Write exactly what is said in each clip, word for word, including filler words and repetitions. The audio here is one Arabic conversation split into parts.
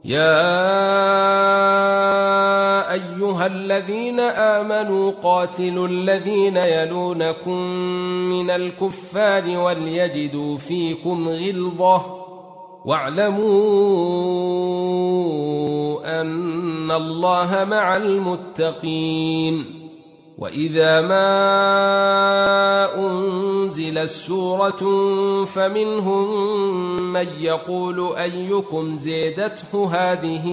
يا أيها الذين آمنوا قاتلوا الذين يلونكم من الكفار وليجدوا فيكم غلظة واعلموا أن الله مع المتقين. وإذا ما أنزلت سورة فمنهم من يقول أيكم زادته هذه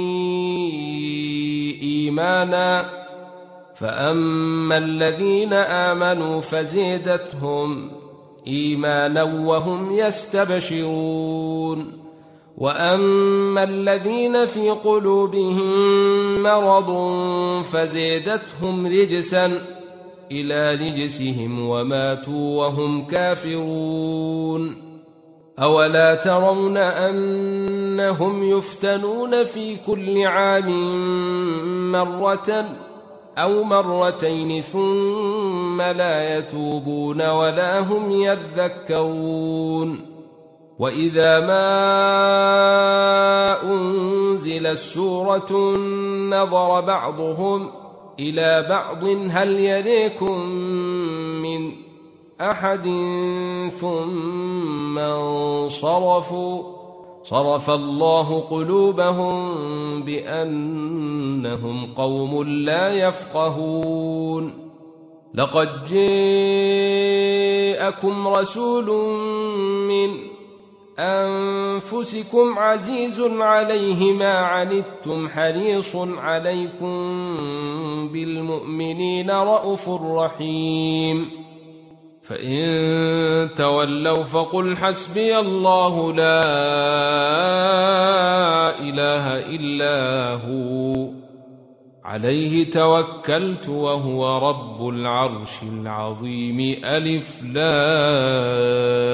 إيمانا فأما الذين آمنوا فزادتهم إيمانا وهم يستبشرون وأما الذين في قلوبهم مرض فزادتهم رجسا إلى رجسهم وماتوا وهم كافرون. أولا ترون أنهم يفتنون في كل عام مرة أو مرتين ثم لا يتوبون ولا هم يذكرون. وإذا ما أنزلت سورة نظر بعضهم إلى بعض هل يريكم من أحد ثم انصرفوا صرف الله قلوبهم بأنهم قوم لا يفقهون. لقد جاءكم رسول من أنفسكم عزيز عليه ما عنتم حريص عليكم بالمؤمنين رءوف رحيم. فإن تولوا فقل حسبي الله لا إله إلا هو عليه توكلت وهو رب العرش العظيم. ألف لام